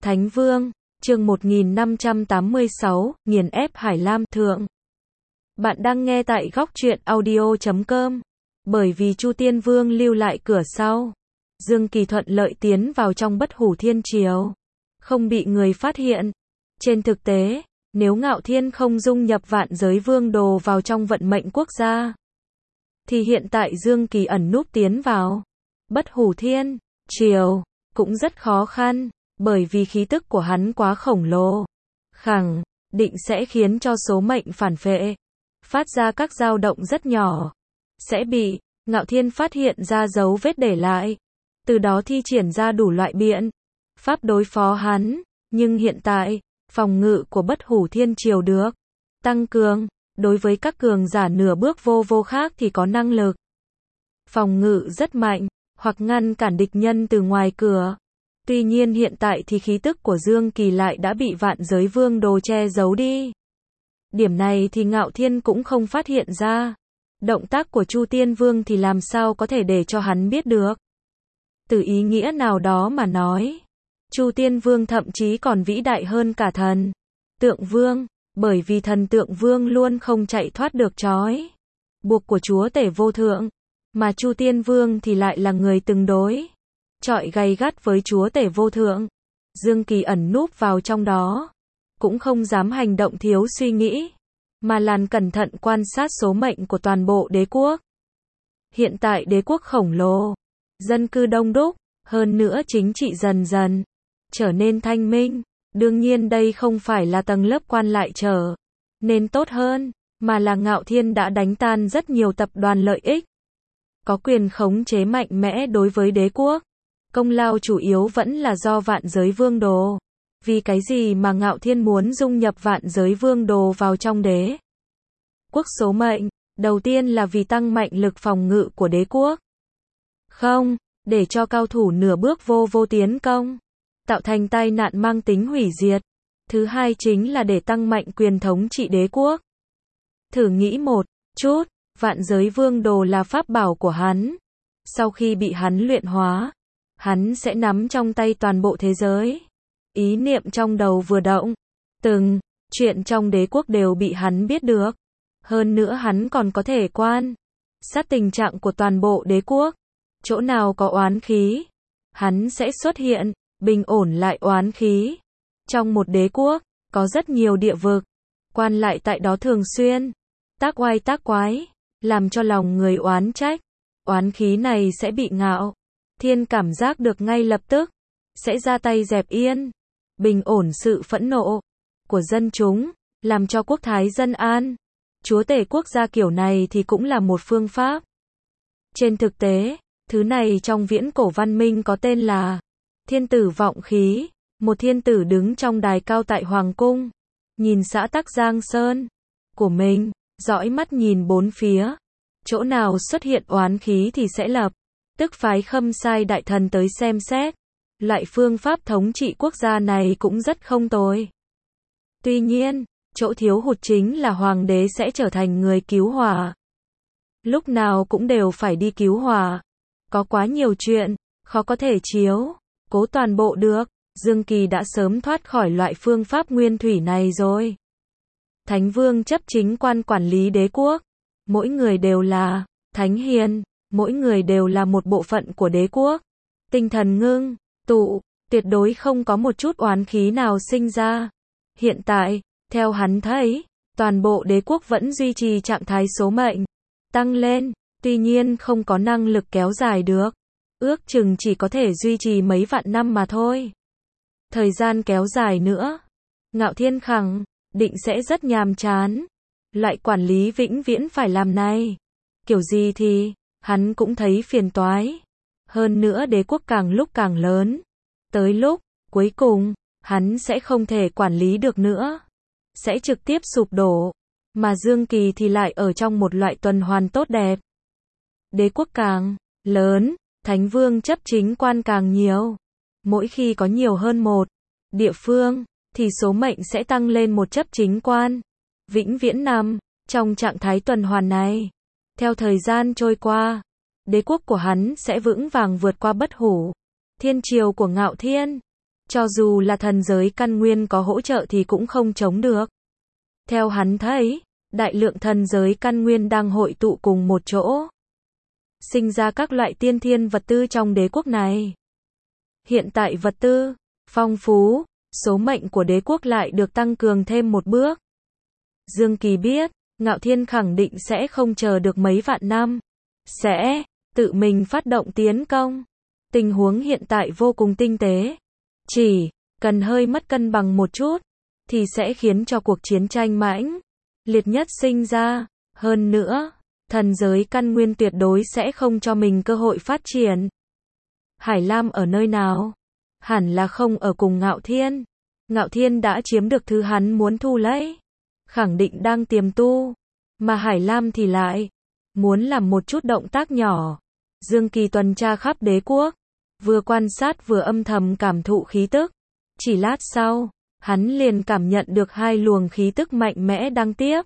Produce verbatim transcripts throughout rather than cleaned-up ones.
Thánh Vương, chương một nghìn năm trăm tám mươi sáu, nghiền ép Hải Lam thượng. Bạn đang nghe tại góc truyện audio chấm com. Bởi vì Chu Tiên Vương lưu lại cửa sau, Dương Kỳ thuận lợi tiến vào trong Bất Hủ Thiên Triều, không bị người phát hiện. Trên thực tế, nếu Ngạo Thiên không dung nhập Vạn Giới Vương Đồ vào trong vận mệnh quốc gia, thì hiện tại Dương Kỳ ẩn núp tiến vào Bất Hủ Thiên Triều cũng rất khó khăn, bởi vì khí tức của hắn quá khổng lồ, khẳng định sẽ khiến cho số mệnh phản phệ, phát ra các dao động rất nhỏ, sẽ bị Ngạo Thiên phát hiện ra dấu vết để lại, từ đó thi triển ra đủ loại biện pháp đối phó hắn. Nhưng hiện tại, phòng ngự của Bất Hủ Thiên Triều được tăng cường, đối với các cường giả nửa bước vô vô khác thì có năng lực phòng ngự rất mạnh, hoặc ngăn cản địch nhân từ ngoài cửa. Tuy nhiên hiện tại thì khí tức của Dương Kỳ lại đã bị Vạn Giới Vương Đồ che giấu đi. Điểm này thì Ngạo Thiên cũng không phát hiện ra. Động tác của Chu Tiên Vương thì làm sao có thể để cho hắn biết được. Từ ý nghĩa nào đó mà nói, Chu Tiên Vương thậm chí còn vĩ đại hơn cả thần Tượng Vương, bởi vì thần Tượng Vương luôn không chạy thoát được trói buộc của Chúa Tể Vô Thượng, mà Chu Tiên Vương thì lại là người từng đối chọi gay gắt với Chúa Tể Vô Thượng. Dương Kỳ ẩn núp vào trong đó, cũng không dám hành động thiếu suy nghĩ, mà làn cẩn thận quan sát số mệnh của toàn bộ đế quốc. Hiện tại đế quốc khổng lồ, dân cư đông đúc, hơn nữa chính trị dần dần trở nên thanh minh. Đương nhiên đây không phải là tầng lớp quan lại trở nên tốt hơn, mà là Ngạo Thiên đã đánh tan rất nhiều tập đoàn lợi ích, có quyền khống chế mạnh mẽ đối với đế quốc. Công lao chủ yếu vẫn là do Vạn Giới Vương Đồ. Vì cái gì mà Ngạo Thiên muốn dung nhập Vạn Giới Vương Đồ vào trong đế quốc số mệnh? Đầu tiên là vì tăng mạnh lực phòng ngự của đế quốc, không để cho cao thủ nửa bước vô vô tiến công, tạo thành tai nạn mang tính hủy diệt. Thứ hai chính là để tăng mạnh quyền thống trị đế quốc. Thử nghĩ một chút, Vạn Giới Vương Đồ là pháp bảo của hắn. Sau khi bị hắn luyện hóa, hắn sẽ nắm trong tay toàn bộ thế giới. Ý niệm trong đầu vừa động, từng chuyện trong đế quốc đều bị hắn biết được. Hơn nữa hắn còn có thể quan sát tình trạng của toàn bộ đế quốc. Chỗ nào có oán khí, hắn sẽ xuất hiện, bình ổn lại oán khí. Trong một đế quốc, có rất nhiều địa vực, quan lại tại đó thường xuyên tác oai tác quái, làm cho lòng người oán trách. Oán khí này sẽ bị Ngạo Thiên cảm giác được ngay lập tức, sẽ ra tay dẹp yên, bình ổn sự phẫn nộ của dân chúng, làm cho quốc thái dân an. Chúa tể quốc gia kiểu này thì cũng là một phương pháp. Trên thực tế, thứ này trong viễn cổ văn minh có tên là thiên tử vọng khí. Một thiên tử đứng trong đài cao tại hoàng cung, nhìn xã tắc Giang Sơn của mình, dõi mắt nhìn bốn phía. Chỗ nào xuất hiện oán khí thì sẽ lập tức phái Khâm Sai đại thần tới xem xét. Loại phương pháp thống trị quốc gia này cũng rất không tồi. Tuy nhiên, chỗ thiếu hụt chính là hoàng đế sẽ trở thành người cứu hỏa. Lúc nào cũng đều phải đi cứu hỏa. Có quá nhiều chuyện, khó có thể chiếu cố toàn bộ được. Dương Kỳ đã sớm thoát khỏi loại phương pháp nguyên thủy này rồi. Thánh Vương chấp chính quan quản lý đế quốc. Mỗi người đều là thánh hiền, mỗi người đều là một bộ phận của đế quốc. Tinh thần ngưng tụ, tuyệt đối không có một chút oán khí nào sinh ra. Hiện tại, theo hắn thấy, toàn bộ đế quốc vẫn duy trì trạng thái số mệnh tăng lên, tuy nhiên không có năng lực kéo dài được. Ước chừng chỉ có thể duy trì mấy vạn năm mà thôi. Thời gian kéo dài nữa, Ngạo Thiên khẳng định sẽ rất nhàm chán. Loại quản lý vĩnh viễn phải làm này, kiểu gì thì hắn cũng thấy phiền toái. Hơn nữa đế quốc càng lúc càng lớn, tới lúc cuối cùng hắn sẽ không thể quản lý được nữa, sẽ trực tiếp sụp đổ. Mà Dương Kỳ thì lại ở trong một loại tuần hoàn tốt đẹp. Đế quốc càng lớn, Thánh Vương chấp chính quan càng nhiều. Mỗi khi có nhiều hơn một địa phương, thì số mệnh sẽ tăng lên một chấp chính quan. Vĩnh viễn nằm trong trạng thái tuần hoàn này. Theo thời gian trôi qua, đế quốc của hắn sẽ vững vàng vượt qua Bất Hủ Thiên Triều của Ngạo Thiên. Cho dù là thần giới căn nguyên có hỗ trợ thì cũng không chống được. Theo hắn thấy, đại lượng thần giới căn nguyên đang hội tụ cùng một chỗ, sinh ra các loại tiên thiên vật tư trong đế quốc này. Hiện tại vật tư phong phú, số mệnh của đế quốc lại được tăng cường thêm một bước. Dương Kỳ biết, Ngạo Thiên khẳng định sẽ không chờ được mấy vạn năm, sẽ tự mình phát động tiến công. Tình huống hiện tại vô cùng tinh tế, chỉ cần hơi mất cân bằng một chút thì sẽ khiến cho cuộc chiến tranh mãnh liệt nhất sinh ra. Hơn nữa, thần giới căn nguyên tuyệt đối sẽ không cho mình cơ hội phát triển. Hải Lam ở nơi nào? Hẳn là không ở cùng Ngạo Thiên. Ngạo Thiên đã chiếm được thứ hắn muốn thu lấy, khẳng định đang tiềm tu, mà Hải Lam thì lại muốn làm một chút động tác nhỏ. Dương Kỳ tuần tra khắp đế quốc, vừa quan sát vừa âm thầm cảm thụ khí tức. Chỉ lát sau, hắn liền cảm nhận được hai luồng khí tức mạnh mẽ đang tiếp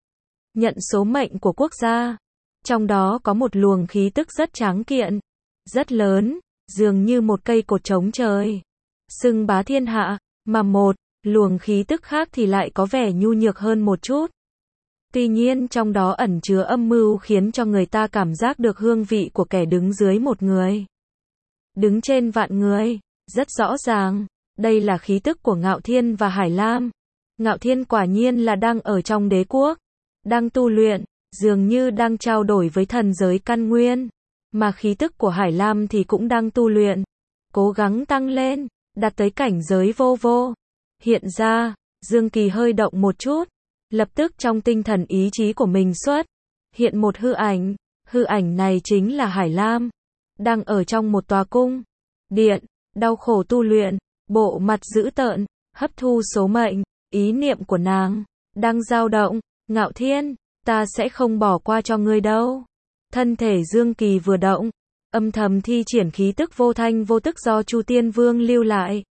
nhận số mệnh của quốc gia. Trong đó có một luồng khí tức rất tráng kiện, rất lớn, dường như một cây cột chống trời, xưng bá thiên hạ, mà một luồng khí tức khác thì lại có vẻ nhu nhược hơn một chút. Tuy nhiên trong đó ẩn chứa âm mưu khiến cho người ta cảm giác được hương vị của kẻ đứng dưới một người, đứng trên vạn người. Rất rõ ràng, đây là khí tức của Ngạo Thiên và Hải Lam. Ngạo Thiên quả nhiên là đang ở trong đế quốc, đang tu luyện, dường như đang trao đổi với thần giới căn nguyên, mà khí tức của Hải Lam thì cũng đang tu luyện, cố gắng tăng lên, đạt tới cảnh giới vô vô. Hiện ra, Dương Kỳ hơi động một chút, lập tức trong tinh thần ý chí của mình xuất hiện một hư ảnh. Hư ảnh này chính là Hải Lam, đang ở trong một tòa cung điện, đau khổ tu luyện, bộ mặt dữ tợn, hấp thu số mệnh. Ý niệm của nàng đang dao động. Ngạo Thiên, ta sẽ không bỏ qua cho ngươi đâu. Thân thể Dương Kỳ vừa động, âm thầm thi triển khí tức vô thanh vô tức do Chu Tiên Vương lưu lại,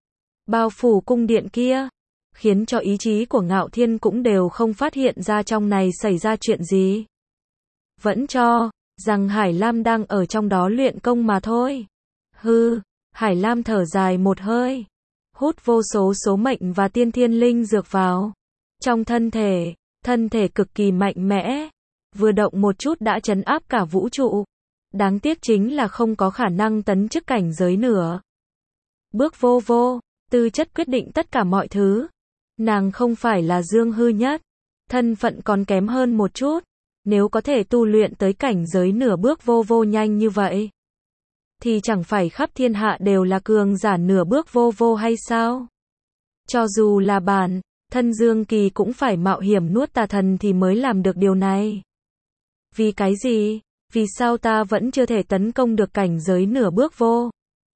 bao phủ cung điện kia, khiến cho ý chí của Ngạo Thiên cũng đều không phát hiện ra trong này xảy ra chuyện gì. Vẫn cho rằng Hải Lam đang ở trong đó luyện công mà thôi. Hư, Hải Lam thở dài một hơi, hút vô số số mệnh và tiên thiên linh dược vào trong thân thể. Thân thể cực kỳ mạnh mẽ, vừa động một chút đã trấn áp cả vũ trụ. Đáng tiếc chính là không có khả năng tấn chức cảnh giới nữa. Bước vô vô, tư chất quyết định tất cả mọi thứ. Nàng không phải là Dương Hư nhất, thân phận còn kém hơn một chút. Nếu có thể tu luyện tới cảnh giới nửa bước vô vô nhanh như vậy, thì chẳng phải khắp thiên hạ đều là cường giả nửa bước vô vô hay sao? Cho dù là bản thân Dương Kỳ cũng phải mạo hiểm nuốt tà thần thì mới làm được điều này. Vì cái gì? Vì sao ta vẫn chưa thể tấn công được cảnh giới nửa bước vô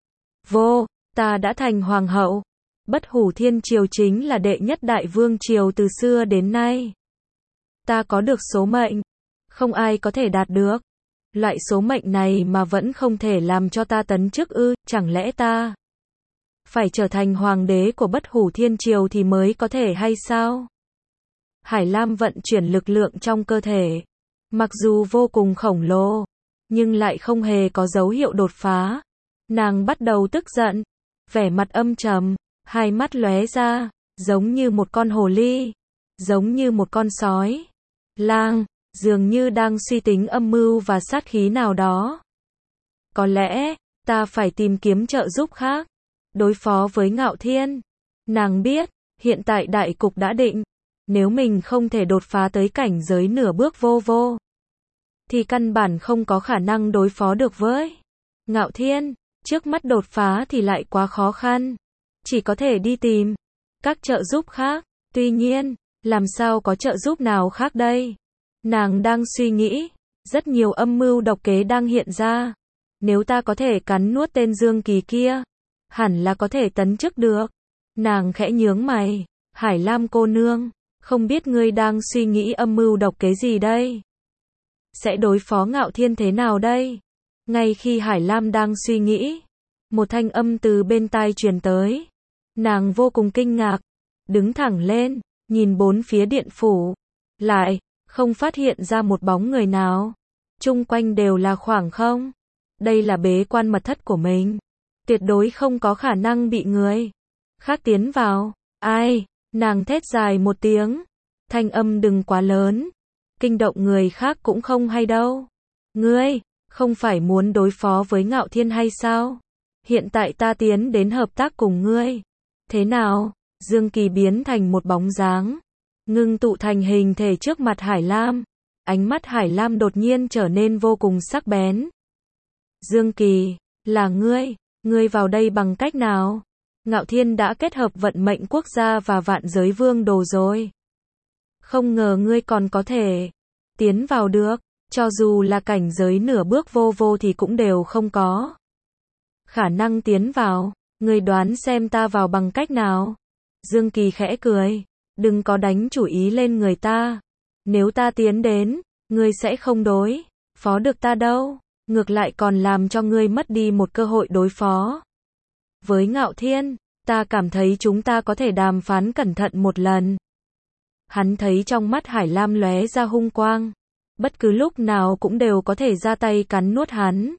vô? Ta đã thành hoàng hậu. Bất Hủ Thiên Triều chính là đệ nhất đại vương triều từ xưa đến nay. Ta có được số mệnh, không ai có thể đạt được. Loại số mệnh này mà vẫn không thể làm cho ta tấn chức ư? Chẳng lẽ ta phải trở thành hoàng đế của Bất Hủ Thiên Triều thì mới có thể hay sao? Hải Lam vận chuyển lực lượng trong cơ thể, mặc dù vô cùng khổng lồ, nhưng lại không hề có dấu hiệu đột phá. Nàng bắt đầu tức giận, vẻ mặt âm trầm, hai mắt lóe ra, giống như một con hồ ly, giống như một con sói lang, dường như đang suy tính âm mưu và sát khí nào đó. Có lẽ, ta phải tìm kiếm trợ giúp khác, đối phó với Ngạo Thiên. Nàng biết, hiện tại đại cục đã định, nếu mình không thể đột phá tới cảnh giới nửa bước vô vô, thì căn bản không có khả năng đối phó được với Ngạo Thiên. Trước mắt đột phá thì lại quá khó khăn, chỉ có thể đi tìm các trợ giúp khác. Tuy nhiên, làm sao có trợ giúp nào khác đây? Nàng đang suy nghĩ, rất nhiều âm mưu độc kế đang hiện ra. Nếu ta có thể cắn nuốt tên Dương Kỳ kia, hẳn là có thể tấn chức được. Nàng khẽ nhướng mày, Hải Lam cô nương, không biết ngươi đang suy nghĩ âm mưu độc kế gì đây? Sẽ đối phó Ngạo Thiên thế nào đây? Ngay khi Hải Lam đang suy nghĩ, một thanh âm từ bên tai truyền tới. Nàng vô cùng kinh ngạc, đứng thẳng lên, nhìn bốn phía điện phủ, lại không phát hiện ra một bóng người nào. Chung quanh đều là khoảng không. Đây là bế quan mật thất của mình. tuyệt đối không có khả năng bị người khác tiến vào. Ai? Nàng thét dài một tiếng, thanh âm đừng quá lớn, kinh động người khác cũng không hay đâu. Ngươi, không phải muốn đối phó với Ngạo Thiên hay sao? Hiện tại ta tiến đến hợp tác cùng ngươi. Thế nào? Dương Kỳ biến thành một bóng dáng, ngưng tụ thành hình thể trước mặt Hải Lam. Ánh mắt Hải Lam đột nhiên trở nên vô cùng sắc bén. Dương Kỳ, là ngươi, ngươi vào đây bằng cách nào? Ngạo Thiên đã kết hợp vận mệnh quốc gia và vạn giới vương đồ rồi. Không ngờ ngươi còn có thể tiến vào được, cho dù là cảnh giới nửa bước vô vô thì cũng đều không có khả năng tiến vào, ngươi đoán xem ta vào bằng cách nào? Dương Kỳ khẽ cười, đừng có đánh chủ ý lên người ta. Nếu ta tiến đến, ngươi sẽ không đối phó được ta đâu, ngược lại còn làm cho ngươi mất đi một cơ hội đối phó với Ngạo Thiên. Ta cảm thấy chúng ta có thể đàm phán cẩn thận một lần. Hắn thấy trong mắt Hải Lam lóe ra hung quang, bất cứ lúc nào cũng đều có thể ra tay cắn nuốt hắn.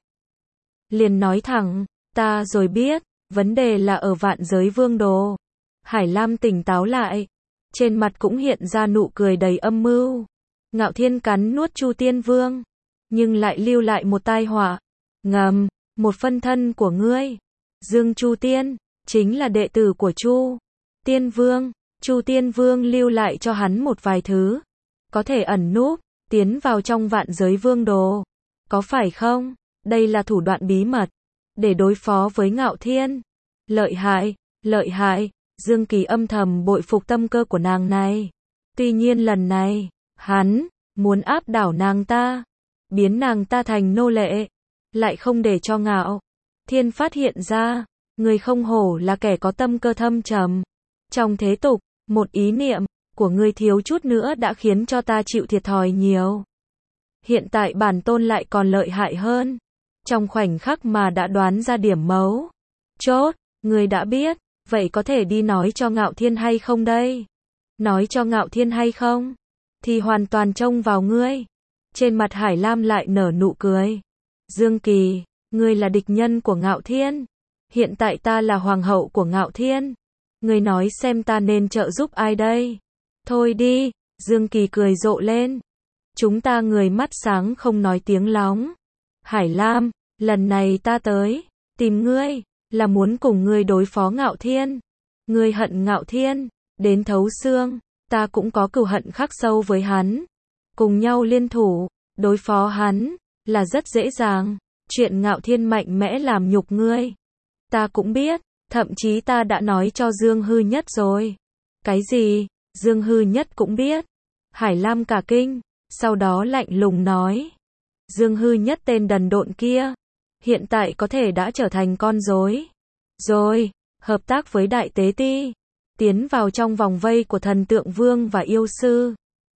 Liền nói thẳng, ta rồi biết, vấn đề là ở vạn giới vương đồ. Hải Lam tỉnh táo lại, trên mặt cũng hiện ra nụ cười đầy âm mưu. Ngạo Thiên cắn nuốt Chu Tiên Vương, nhưng lại lưu lại một tai họa ngầm, một phân thân của ngươi, Dương Chu Tiên, chính là đệ tử của Chu Tiên Vương. Chu Tiên Vương lưu lại cho hắn một vài thứ, có thể ẩn núp, tiến vào trong vạn giới vương đồ. Có phải không? Đây là thủ đoạn bí mật, để đối phó với Ngạo Thiên. Lợi hại, lợi hại, Dương Kỳ âm thầm bội phục tâm cơ của nàng này. Tuy nhiên lần này, hắn muốn áp đảo nàng ta, biến nàng ta thành nô lệ, lại không để cho Ngạo Thiên phát hiện ra. Người không hổ là kẻ có tâm cơ thâm trầm. Trong thế tục, một ý niệm của ngươi thiếu chút nữa đã khiến cho ta chịu thiệt thòi nhiều. Hiện tại bản tôn lại còn lợi hại hơn. Trong khoảnh khắc mà đã đoán ra điểm mấu chốt, ngươi đã biết, vậy có thể đi nói cho Ngạo Thiên hay không đây? Nói cho Ngạo Thiên hay không? Thì hoàn toàn trông vào ngươi. Trên mặt Hải Lam lại nở nụ cười. Dương Kỳ, ngươi là địch nhân của Ngạo Thiên. Hiện tại ta là hoàng hậu của Ngạo Thiên. Ngươi nói xem ta nên trợ giúp ai đây? Thôi đi, Dương Kỳ cười rộ lên. Chúng ta người mắt sáng không nói tiếng lóng. Hải Lam, lần này ta tới tìm ngươi, là muốn cùng ngươi đối phó Ngạo Thiên. Ngươi hận Ngạo Thiên đến thấu xương, ta cũng có cừu hận khắc sâu với hắn. Cùng nhau liên thủ, đối phó hắn, là rất dễ dàng. Chuyện Ngạo Thiên mạnh mẽ làm nhục ngươi, ta cũng biết, thậm chí ta đã nói cho Dương Hư Nhất rồi. Cái gì? Dương Hư Nhất cũng biết. Hải Lam cả kinh, sau đó lạnh lùng nói. Dương Hư Nhất tên đần độn kia, hiện tại có thể đã trở thành con rối rồi, hợp tác với Đại Tế Ti, tiến vào trong vòng vây của Thần Tượng Vương và yêu sư.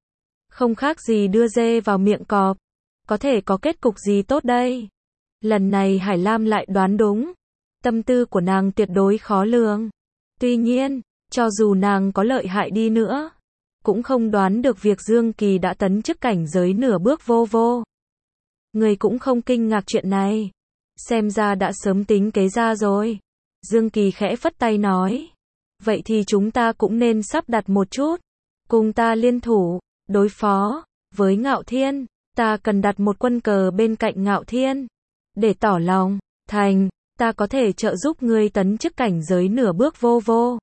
Không khác gì đưa dê vào miệng cọp, có thể có kết cục gì tốt đây? Lần này Hải Lam lại đoán đúng. Tâm tư của nàng tuyệt đối khó lường. Tuy nhiên, cho dù nàng có lợi hại đi nữa, cũng không đoán được việc Dương Kỳ đã tấn chức cảnh giới nửa bước vô vô. Người cũng không kinh ngạc chuyện này. Xem ra đã sớm tính kế ra rồi. Dương Kỳ khẽ phất tay nói. Vậy thì chúng ta cũng nên sắp đặt một chút. Cùng ta liên thủ, đối phó với Ngạo Thiên. Ta cần đặt một quân cờ bên cạnh Ngạo Thiên. Để tỏ lòng thành, ta có thể trợ giúp ngươi tấn chức cảnh giới nửa bước vô vô.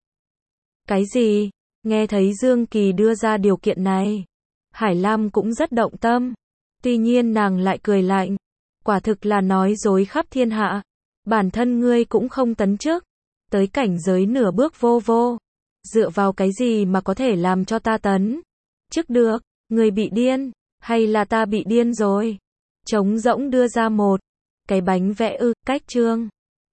Cái gì? Nghe thấy Dương Kỳ đưa ra điều kiện này, Hải Lam cũng rất động tâm. Tuy nhiên nàng lại cười lạnh. Quả thực là nói dối khắp thiên hạ. Bản thân ngươi cũng không tấn chức tới cảnh giới nửa bước vô vô. Dựa vào cái gì mà có thể làm cho ta tấn chức được? Ngươi bị điên, hay là ta bị điên rồi? Trống rỗng đưa ra một cái bánh vẽ ư, cách chương.